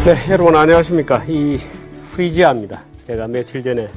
네, 여러분 안녕하십니까. 이 프리지아입니다. 제가 며칠 전에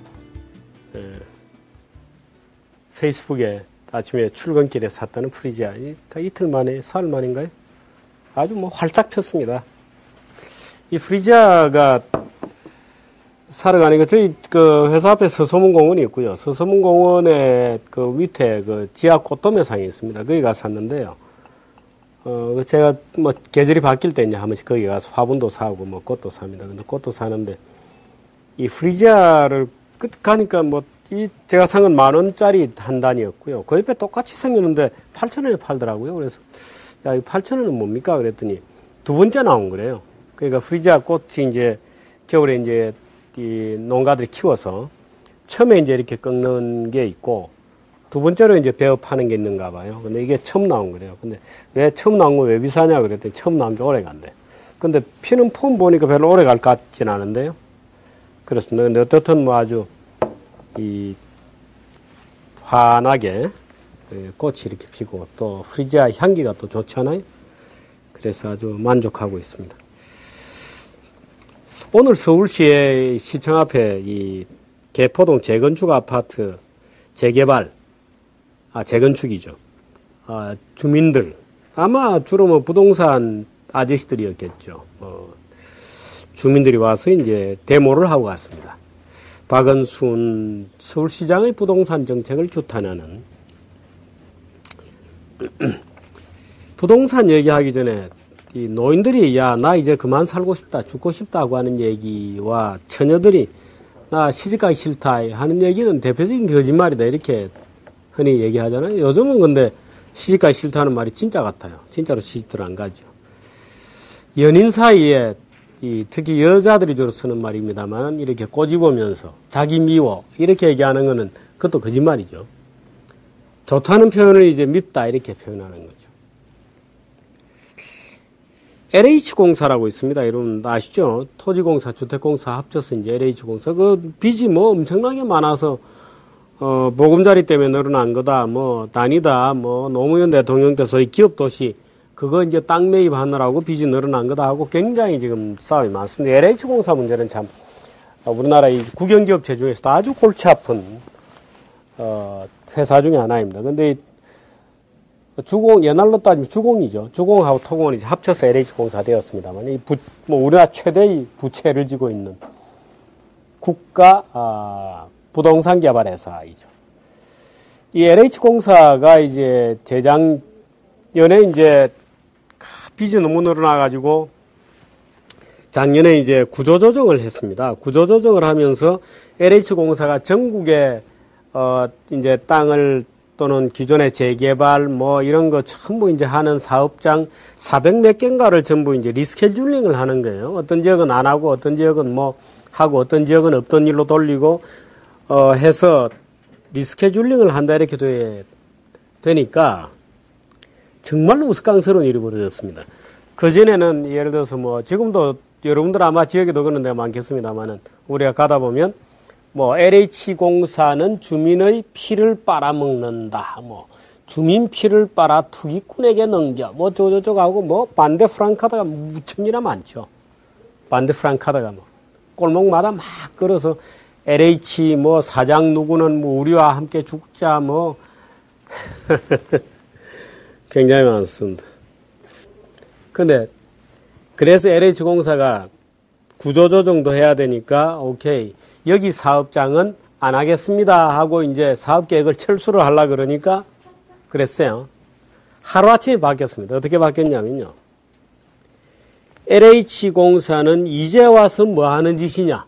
페이스북에 아침에 출근길에 샀다는 프리지아. 이틀 만에, 사흘 만인가요? 아주 뭐 활짝 폈습니다. 이 프리지아가 사러 가니까 저희 그 회사 앞에 서소문공원이 있고요. 서소문공원에 그 밑에 그 지하 꽃도매상이 있습니다. 거기 가서 샀는데요. 제가 뭐 계절이 바뀔 때 이제 한 번씩 거기 가서 화분도 사고 뭐 꽃도 삽니다. 근데 꽃도 사는데 이 프리지아를 끝 가니까 뭐 이 제가 산 건 10,000원짜리 한 단이었고요. 그 옆에 똑같이 생겼는데 8,000원에 팔더라고요. 그래서 야, 이 8,000원은 뭡니까? 그랬더니 두 번째 나온 거래요. 그러니까 프리지아 꽃이 이제 겨울에 이제 이 농가들이 키워서 처음에 이제 이렇게 꺾는 게 있고 두 번째로 이제 배업하는 게 있는가 봐요. 근데 이게 처음 나온 거래요. 근데 왜 처음 나온 거 왜 비싸냐 그랬더니 처음 나온 게 오래 간대. 근데 피는 폼 보니까 별로 오래 갈 것 같진 않은데요. 그렇습니다. 근데 어떻든 뭐 아주 이 환하게 꽃이 이렇게 피고 또 프리지아 향기가 또 좋잖아요. 그래서 아주 만족하고 있습니다. 오늘 서울시의 시청 앞에 이 개포동 재건축 아파트 재개발, 재건축이죠. 주민들, 아마 주로 뭐 부동산 아저씨들이었겠죠. 주민들이 와서 이제 데모를 하고 갔습니다. 박은순 서울시장의 부동산 정책을 규탄하는 부동산 얘기하기 전에 이 노인들이 야, 나 이제 그만 살고 싶다, 죽고 싶다고 하는 얘기와 처녀들이 나 시집가기 싫다 하는 얘기는 대표적인 거짓말이다 이렇게 흔히 얘기하잖아요. 요즘은 근데 시집가기 싫다는 말이 진짜 같아요. 진짜로 시집들 안 가죠. 연인 사이에 특히 여자들이 주로 쓰는 말입니다만 이렇게 꼬집으면서 자기 미워 이렇게 얘기하는 거는 그것도 거짓말이죠. 좋다는 표현을 이제 밉다 이렇게 표현하는 거죠. LH공사라고 있습니다. 여러분 아시죠? 토지공사, 주택공사 합쳐서 이제 LH공사. 그 빚이 뭐 엄청나게 많아서 보금자리 때문에 늘어난 거다, 뭐 단이다, 뭐 노무현 대통령 때 소위 기업도시 그거 이제 땅 매입하느라고 빚이 늘어난 거다 하고 굉장히 지금 싸움이 많습니다. LH공사 문제는 참 우리나라 이 국영기업체 중에서도 아주 골치 아픈 회사 중에 하나입니다. 근데 주공, 옛날로 따지면 주공이죠. 주공하고 토공원이 합쳐서 LH공사 되었습니다만, 뭐 우리나라 최대의 부채를 지고 있는 국가, 부동산 개발 회사이죠. 이 LH공사가 이제 재작년에 이제 빚이 너무 늘어나가지고 작년에 이제 구조조정을 했습니다. 구조조정을 하면서 LH공사가 전국에, 이제 땅을 또는 기존의 재개발 뭐 이런 거 전부 이제 하는 사업장 400몇 개인가를 전부 이제 리스케줄링을 하는 거예요. 어떤 지역은 안 하고 어떤 지역은 뭐 하고 어떤 지역은 없던 일로 돌리고 해서 리스케줄링을 한다 이렇게 되니까 정말로 우스꽝스러운 일이 벌어졌습니다. 그전에는 예를 들어서 뭐 지금도 여러분들 아마 지역에도 그런 데가 많겠습니다만은 우리가 가다 보면 뭐 LH공사는 주민의 피를 빨아먹는다. 뭐 주민 피를 빨아 투기꾼에게 넘겨. 뭐 저저저거 하고 뭐 반대 프랑카드가 무척이나 많죠. 반대 프랑카드가 뭐 골목마다 막 걸어서 LH 뭐 사장 누구는 뭐 우리와 함께 죽자 뭐 굉장히 많습니다. 근데 그래서 LH공사가 구조조정도 해야 되니까 오케이. 여기 사업장은 안 하겠습니다 하고 이제 사업계획을 철수를 하려고 그러니까 그랬어요. 하루아침에 바뀌었습니다. 어떻게 바뀌었냐면요. LH공사는 이제 와서 뭐 하는 짓이냐.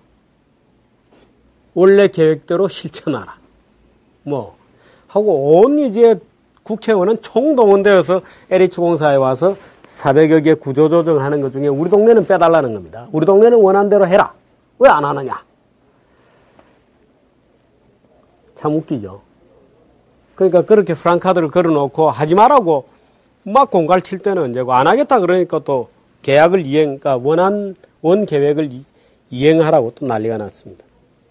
원래 계획대로 실천하라. 뭐 하고 온 이제 국회의원은 총동원되어서 LH공사에 와서 400여 개 구조조정하는 것 중에 우리 동네는 빼달라는 겁니다. 우리 동네는 원하는 대로 해라. 왜 안 하느냐. 참 웃기죠. 그러니까 그렇게 프랑카드를 걸어놓고 하지 말라고 막 공갈 칠 때는 언제고 안 하겠다 그러니까 또 계약을 그러니까 원 계획을 이행하라고 또 난리가 났습니다.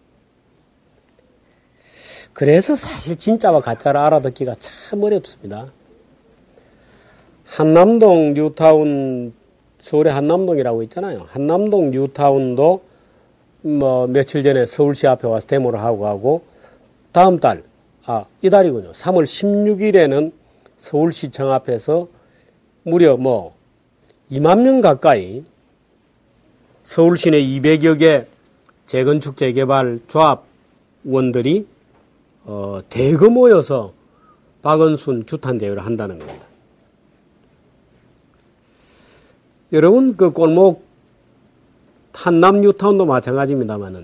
그래서 사실 진짜와 가짜를 알아듣기가 참 어렵습니다. 한남동 뉴타운 서울의 한남동이라고 있잖아요. 한남동 뉴타운도 뭐 며칠 전에 서울시 앞에 와서 데모를 하고 가고 다음 달, 이달이군요. 3월 16일에는 서울시청 앞에서 무려 뭐 2만 명 가까이 서울시내 200여 개 재건축 재개발 조합원들이 대거 모여서 박원순 규탄 대회를 한다는 겁니다. 여러분 그 골목 한남 뉴타운도 마찬가지입니다만은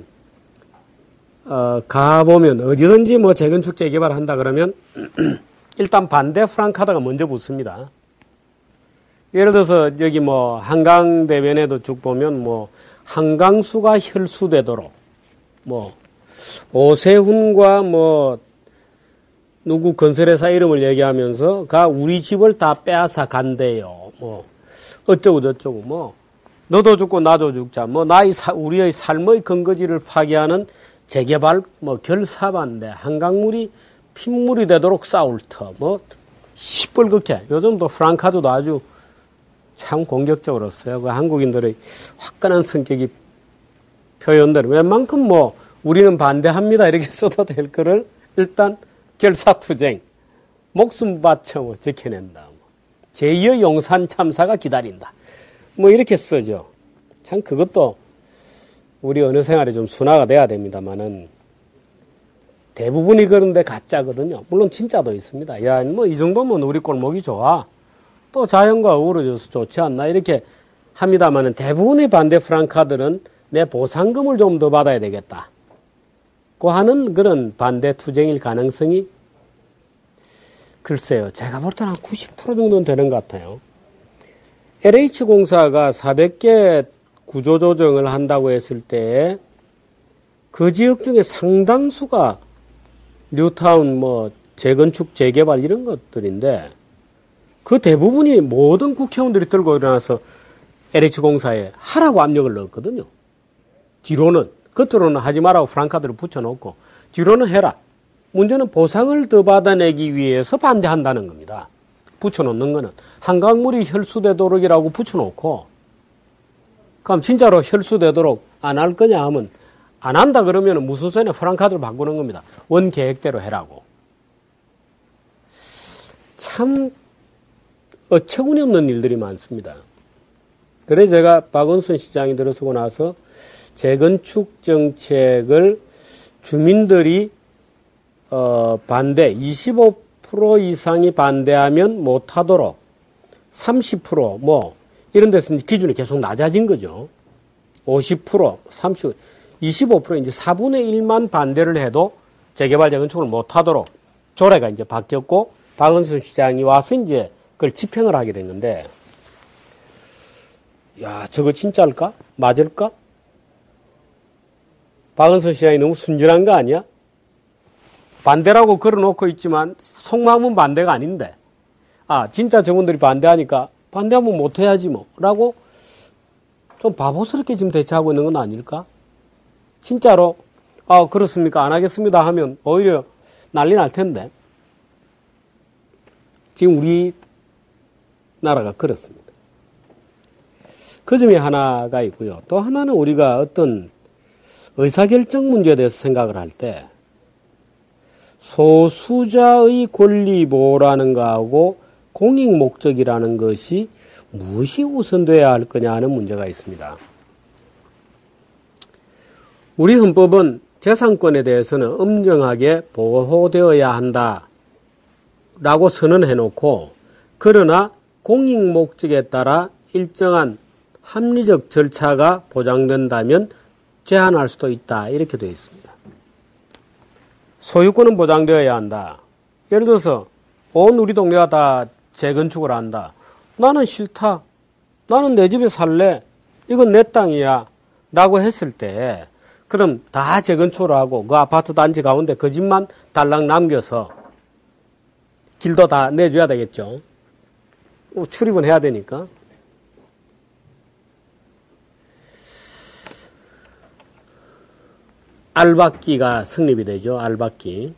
가보면 어디든지 뭐 재건축 재개발 한다 그러면 일단 반대 프랑카드가 먼저 붙습니다. 예를 들어서 여기 뭐 한강대변에도 쭉 보면 뭐 한강수가 혈수되도록 뭐 오세훈과 뭐 누구 건설회사 이름을 얘기하면서 가 우리 집을 다 빼앗아 간대요. 뭐 어쩌고 저쩌고 뭐 너도 죽고 나도 죽자. 뭐 우리의 삶의 근거지를 파괴하는 재개발 뭐 결사반대 한강물이 핏물이 되도록 싸울 터 뭐 시뻘겋게 요즘도 프랑카드도 아주 참 공격적으로 써요. 그 한국인들의 화끈한 성격이 표현대로 웬만큼 뭐 우리는 반대합니다 이렇게 써도 될 거를 일단 결사투쟁 목숨 바쳐 뭐 지켜낸다. 제2의 용산 참사가 기다린다. 뭐 이렇게 쓰죠. 참 그것도 우리 어느 생활에 좀 순화가 돼야 됩니다만은 대부분이 그런데 가짜거든요. 물론 진짜도 있습니다. 야, 뭐 이 정도면 우리 골목이 좋아. 또 자연과 어우러져서 좋지 않나 이렇게 합니다만은 대부분의 반대 프랑카들은 내 보상금을 좀 더 받아야 되겠다. 고 하는 그런 반대 투쟁일 가능성이 글쎄요. 제가 볼 때는 한 90% 정도는 되는 것 같아요. LH공사가 400개 구조조정을 한다고 했을 때 그 지역 중에 상당수가 뉴타운 뭐 재건축 재개발 이런 것들인데 그 대부분이 모든 국회의원들이 들고 일어나서 LH공사에 하라고 압력을 넣었거든요. 뒤로는 겉으로는 하지 말라고 프랑카드를 붙여놓고 뒤로는 해라. 문제는 보상을 더 받아내기 위해서 반대한다는 겁니다. 붙여놓는 거는 한강물이 혈수되도록이라고 붙여놓고 그럼 진짜로 혈수되도록 안 할 거냐 하면 안 한다 그러면 무소선에 프랑카드를 바꾸는 겁니다. 원계획대로 해라고. 참 어처구니 없는 일들이 많습니다. 그래서 제가 박원순 시장이 들어서고 나서 재건축 정책을 주민들이 반대 25% 이상이 반대하면 못하도록 30% 뭐 이런 데서 기준이 계속 낮아진 거죠. 50%, 30%, 25% 이제 4분의 1만 반대를 해도 재개발 재건축을 못하도록 조례가 이제 바뀌었고 박원순 시장이 와서 이제 그걸 집행을 하게 된 건데, 야 저거 진짜일까? 맞을까? 박원순 시장이 너무 순진한 거 아니야? 반대라고 걸어놓고 있지만 속마음은 반대가 아닌데 진짜 저분들이 반대하니까 반대하면 못해야지 뭐 라고 좀 바보스럽게 지금 대처하고 있는 건 아닐까? 진짜로 그렇습니까? 안 하겠습니다 하면 오히려 난리 날 텐데 지금 우리 나라가 그렇습니다. 그 점이 하나가 있고요. 또 하나는 우리가 어떤 의사결정 문제에 대해서 생각을 할 때 소수자의 권리 보호라는 거하고 공익 목적이라는 것이 무엇이 우선돼야 할 거냐 하는 문제가 있습니다. 우리 헌법은 재산권에 대해서는 엄정하게 보호되어야 한다라고 선언해놓고 그러나 공익 목적에 따라 일정한 합리적 절차가 보장된다면 제한할 수도 있다 이렇게 되어 있습니다. 소유권은 보장되어야 한다. 예를 들어서 온 우리 동네가 다 재건축을 한다. 나는 싫다. 나는 내 집에 살래. 이건 내 땅이야. 라고 했을 때 그럼 다 재건축을 하고 그 아파트 단지 가운데 그 집만 달랑 남겨서 길도 다 내줘야 되겠죠. 출입은 해야 되니까. 알박기가 성립이 되죠. 알박기.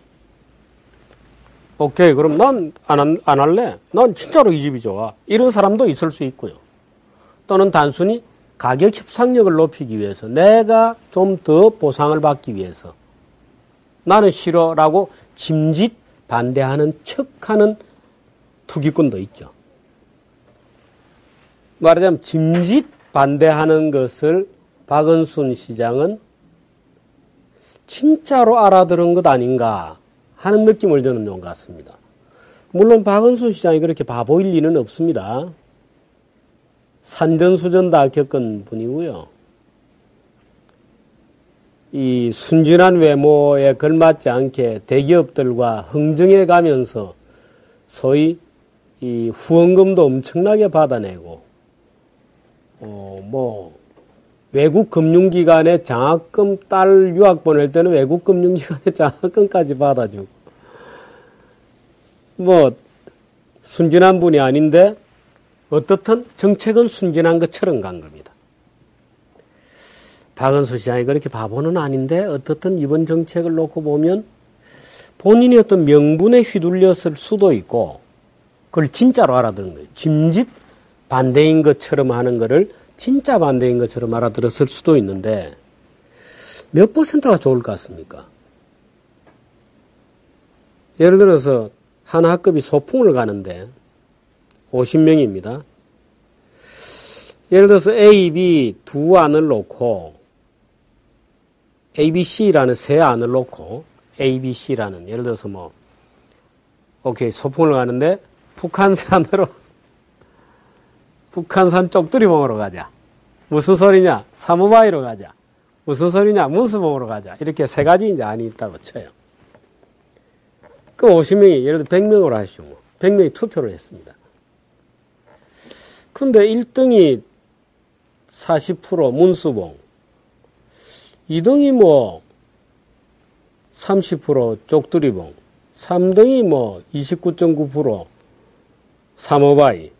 오케이. 그럼 난 안 할래. 난 진짜로 이 집이 좋아. 이런 사람도 있을 수 있고요. 또는 단순히 가격 협상력을 높이기 위해서 내가 좀 더 보상을 받기 위해서 나는 싫어라고 짐짓 반대하는 척하는 투기꾼도 있죠. 말하자면 짐짓 반대하는 것을 박은순 시장은 진짜로 알아들은 것 아닌가 하는 느낌을 저는 좀 갖습니다. 물론 박은순 시장이 그렇게 바보일 리는 없습니다. 산전수전 다 겪은 분이고요. 이 순진한 외모에 걸맞지 않게 대기업들과 흥정해 가면서 소위 이 후원금도 엄청나게 받아내고 외국 금융기관에 장학금 딸 유학 보낼 때는 외국 금융기관에 장학금까지 받아주고 순진한 분이 아닌데 어떻든 정책은 순진한 것처럼 간 겁니다. 박은수 시장이 그렇게 바보는 아닌데 어떻든 이번 정책을 놓고 보면 본인이 어떤 명분에 휘둘렸을 수도 있고 그걸 진짜로 알아들은 거예요. 짐짓 반대인 것처럼 하는 거를 진짜 반대인 것처럼 알아들었을 수도 있는데 몇 퍼센트가 좋을 것 같습니까? 예를 들어서 한 학급이 소풍을 가는데 50명입니다. 예를 들어서 A, B 두 안을 놓고 A, B, C라는 세 안을 놓고 A, B, C라는 예를 들어서 소풍을 가는데 북한산 쪽두리 먹으러 가자. 무슨 소리냐? 사무바이로 가자. 무슨 소리냐? 문수봉으로 가자. 이렇게 세 가지 이제 안이 있다고 쳐요. 그 50명이 예를 들어 100명으로 하시죠. 100명이 투표를 했습니다. 근데 1등이 40% 문수봉, 2등이 30% 쪽두리봉, 3등이 29.9% 사모바이.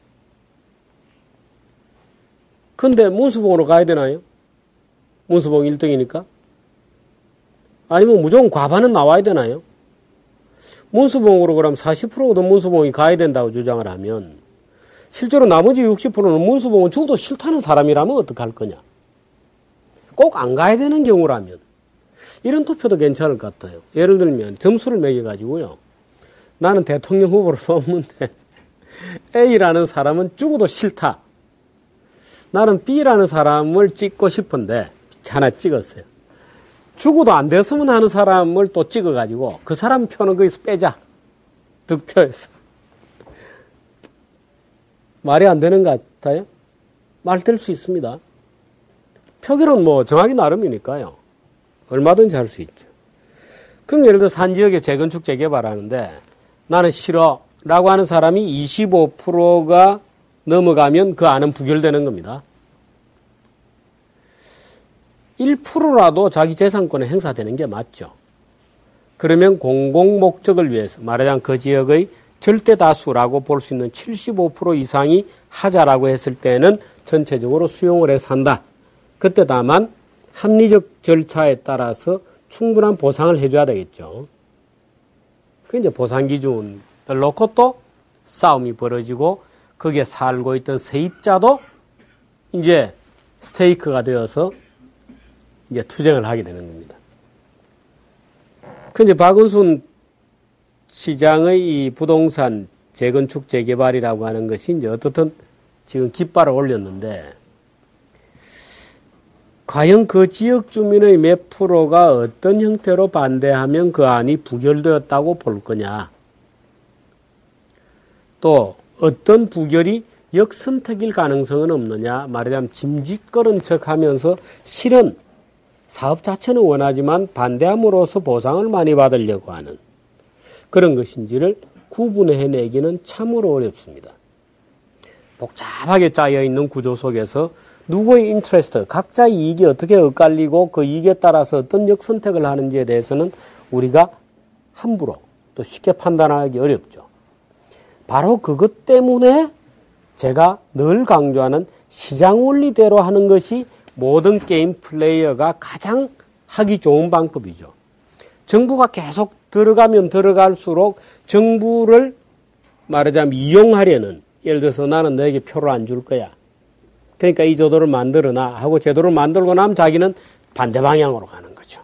근데 문수봉으로 가야 되나요? 문수봉 1등이니까? 아니면 무조건 과반은 나와야 되나요? 문수봉으로 그럼 40%도 문수봉이 가야 된다고 주장을 하면 실제로 나머지 60%는 문수봉은 죽어도 싫다는 사람이라면 어떡할 거냐? 꼭 안 가야 되는 경우라면 이런 투표도 괜찮을 것 같아요. 예를 들면 점수를 매겨가지고요. 나는 대통령 후보를 뽑는데 A라는 사람은 죽어도 싫다. 나는 B라는 사람을 찍고 싶은데 하나 찍었어요. 죽어도 안 됐으면 하는 사람을 또 찍어가지고 그 사람 표는 거기서 빼자. 득표해서. 말이 안 되는 것 같아요? 말 될 수 있습니다. 표결은 정하기 나름이니까요. 얼마든지 할 수 있죠. 그럼 예를 들어 산지역에 재건축 재개발하는데 나는 싫어 라고 하는 사람이 25%가 넘어가면 그 안은 부결되는 겁니다. 1%라도 자기 재산권에 행사되는 게 맞죠. 그러면 공공 목적을 위해서 말하자면 그 지역의 절대 다수라고 볼 수 있는 75% 이상이 하자라고 했을 때는 전체적으로 수용을 해서 한다. 그때 다만 합리적 절차에 따라서 충분한 보상을 해줘야 되겠죠. 그 이제 보상 기준을 놓고 또 싸움이 벌어지고 거기에 살고 있던 세입자도 이제 스테이크가 되어서 이제 투쟁을 하게 되는 겁니다. 그 이제 박은순 시장의 이 부동산 재건축 재개발이라고 하는 것이 이제 어떻든 지금 깃발을 올렸는데 과연 그 지역 주민의 몇 프로가 어떤 형태로 반대하면 그 안이 부결되었다고 볼 거냐. 또 어떤 부결이 역선택일 가능성은 없느냐. 말하자면 짐짓거린 척하면서 실은 사업 자체는 원하지만 반대함으로써 보상을 많이 받으려고 하는 그런 것인지를 구분해내기는 참으로 어렵습니다. 복잡하게 짜여있는 구조 속에서 누구의 인트레스트, 각자의 이익이 어떻게 엇갈리고 그 이익에 따라서 어떤 역선택을 하는지에 대해서는 우리가 함부로 또 쉽게 판단하기 어렵죠. 바로 그것 때문에 제가 늘 강조하는 시장 원리대로 하는 것이 모든 게임 플레이어가 가장 하기 좋은 방법이죠. 정부가 계속 들어가면 들어갈수록 정부를 말하자면 이용하려는 예를 들어서 나는 너에게 표를 안 줄 거야. 그러니까 이 제도를 만들어놔 하고 제도를 만들고 나면 자기는 반대 방향으로 가는 거죠.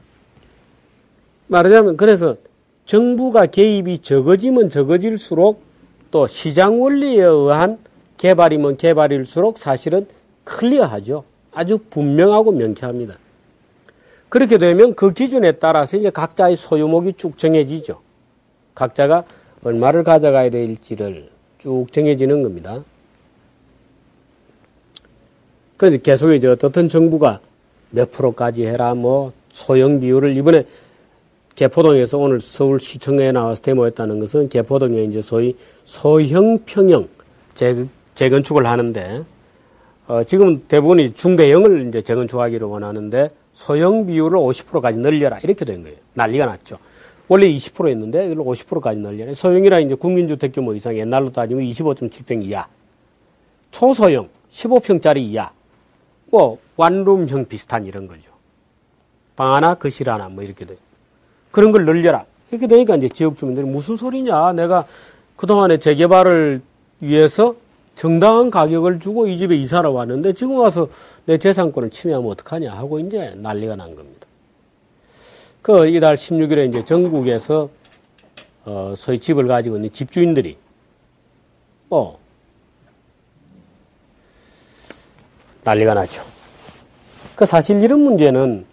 말하자면 그래서 정부가 개입이 적어지면 적어질수록 또 시장 원리에 의한 개발이면 개발일수록 사실은 클리어하죠. 아주 분명하고 명쾌합니다. 그렇게 되면 그 기준에 따라서 이제 각자의 소유목이 쭉 정해지죠. 각자가 얼마를 가져가야 될지를 쭉 정해지는 겁니다. 그래서 계속 이제 어떻든 정부가 몇 프로까지 해라, 뭐, 소형 비율을 이번에 개포동에서 오늘 서울시청에 나와서 데모했다는 것은 개포동에 이제 소위 소형 평형 재건축을 하는데, 지금 대부분이 중대형을 이제 재건축하기를 원하는데, 소형 비율을 50%까지 늘려라. 이렇게 된 거예요. 난리가 났죠. 원래 20%였는데, 이걸 50%까지 늘려라. 소형이라 이제 국민주택 규모 이상, 옛날로 따지면 25.7평 이하. 초소형, 15평짜리 이하. 뭐, 원룸형 비슷한 이런 거죠. 방 하나, 거실 하나, 뭐 이렇게 돼요. 그런 걸 늘려라. 이렇게 되니까 이제 지역 주민들이 무슨 소리냐. 내가 그동안에 재개발을 위해서 정당한 가격을 주고 이 집에 이사를 왔는데 지금 와서 내 재산권을 침해하면 어떡하냐 하고 이제 난리가 난 겁니다. 이달 16일에 이제 전국에서, 소위 집을 가지고 있는 집주인들이, 난리가 나죠. 사실 이런 문제는,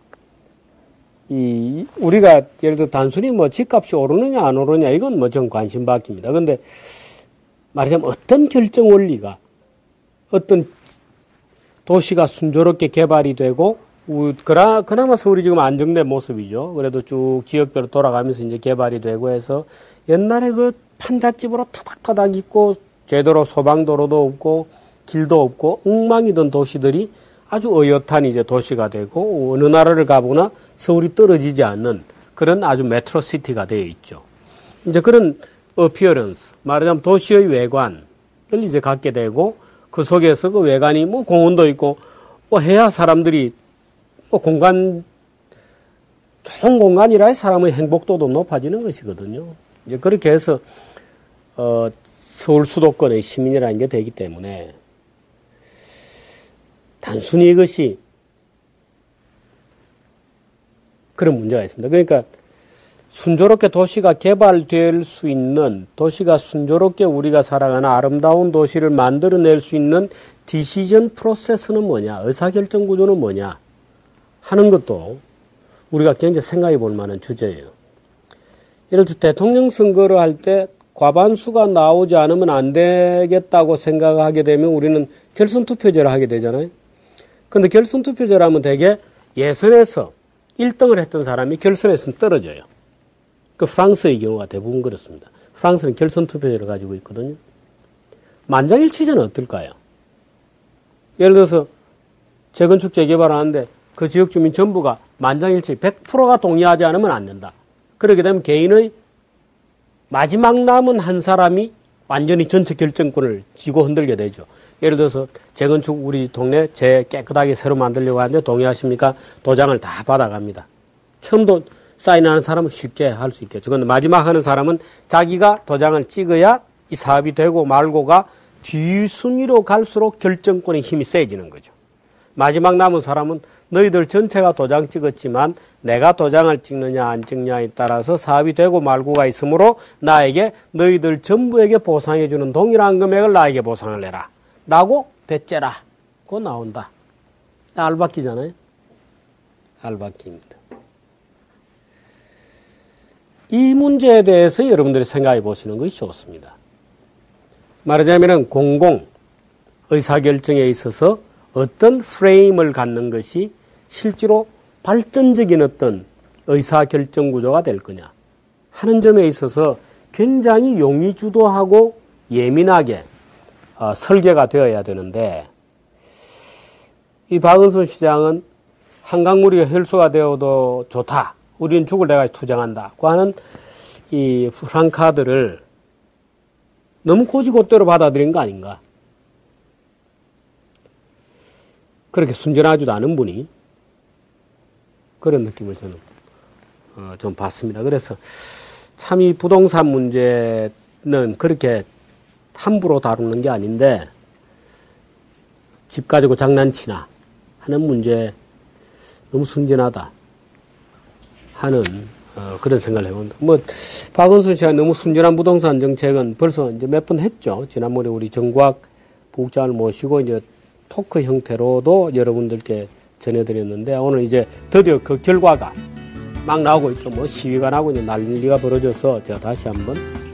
우리가 예를 들어 단순히 뭐 집값이 오르느냐 안 오르느냐 이건 뭐 전 관심 밖입니다. 근데 말하자면 어떤 결정 원리가 어떤 도시가 순조롭게 개발이 되고 그나마 서울이 지금 안정된 모습이죠. 그래도 쭉 지역별로 돌아가면서 이제 개발이 되고 해서 옛날에 그 판잣집으로 타닥타닥 있고 제대로 소방도로도 없고 길도 없고 엉망이던 도시들이 아주 어엿한 이제 도시가 되고 어느 나라를 가보나 서울이 떨어지지 않는 그런 아주 메트로시티가 되어 있죠. 이제 그런 어피어런스, 말하자면 도시의 외관을 이제 갖게 되고 그 속에서 그 외관이 뭐 공원도 있고 뭐 해야 사람들이 뭐 좋은 공간이라 사람의 행복도도 높아지는 것이거든요. 이제 그렇게 해서 서울 수도권의 시민이라는 게 되기 때문에 단순히 이것이 그런 문제가 있습니다. 그러니까 순조롭게 도시가 개발될 수 있는, 도시가 순조롭게 우리가 살아가는 아름다운 도시를 만들어낼 수 있는 디시전 프로세스는 뭐냐, 의사결정 구조는 뭐냐 하는 것도 우리가 굉장히 생각해 볼 만한 주제예요. 예를 들어 대통령 선거를 할 때 과반수가 나오지 않으면 안 되겠다고 생각하게 되면 우리는 결선 투표제를 하게 되잖아요. 근데 결선 투표제를 하면 되게 예선에서 1등을 했던 사람이 결선에서는 떨어져요. 프랑스의 경우가 대부분 그렇습니다. 프랑스는 결선 투표제를 가지고 있거든요. 만장일치제는 어떨까요? 예를 들어서 재건축 재개발을 하는데 그 지역 주민 전부가 만장일치 100%가 동의하지 않으면 안 된다. 그렇게 되면 개인의 마지막 남은 한 사람이 완전히 전체 결정권을 쥐고 흔들게 되죠. 예를 들어서 재건축 우리 동네 깨끗하게 새로 만들려고 하는데 동의하십니까? 도장을 다 받아갑니다. 처음도 사인하는 사람은 쉽게 할 수 있겠죠. 그런데 마지막 하는 사람은 자기가 도장을 찍어야 이 사업이 되고 말고가 뒤순위로 갈수록 결정권의 힘이 세지는 거죠. 마지막 남은 사람은 너희들 전체가 도장 찍었지만 내가 도장을 찍느냐 안 찍느냐에 따라서 사업이 되고 말고가 있으므로 나에게 너희들 전부에게 보상해주는 동일한 금액을 나에게 보상을 내라. 라고 배째라. 그거 나온다. 알바끼잖아요. 알바끼입니다. 이 문제에 대해서 여러분들이 생각해 보시는 것이 좋습니다. 말하자면 공공 의사결정에 있어서 어떤 프레임을 갖는 것이 실제로 발전적인 어떤 의사결정 구조가 될 거냐 하는 점에 있어서 굉장히 용의주도하고 예민하게 설계가 되어야 되는데 이 박은순 시장은 한강물이 혈수가 되어도 좋다. 우리는 죽을 때까지 투쟁한다고 하는 이 프랑카드를 너무 고지고대로 받아들인 거 아닌가. 그렇게 순전하지도 않은 분이 그런 느낌을 저는 좀 받습니다. 그래서 참 이 부동산 문제는 그렇게 함부로 다루는 게 아닌데 집 가지고 장난치나 하는 문제 너무 순진하다 하는 그런 생각을 해본다. 뭐 박원순 씨가 너무 순진한 부동산 정책은 벌써 이제 몇 번 했죠. 지난번에 우리 정과학 부국장을 모시고 이제 토크 형태로도 여러분들께 전해드렸는데 오늘 이제 드디어 그 결과가 막 나오고 있죠. 뭐 시위가 나고 이제 난리가 벌어져서 제가 다시 한번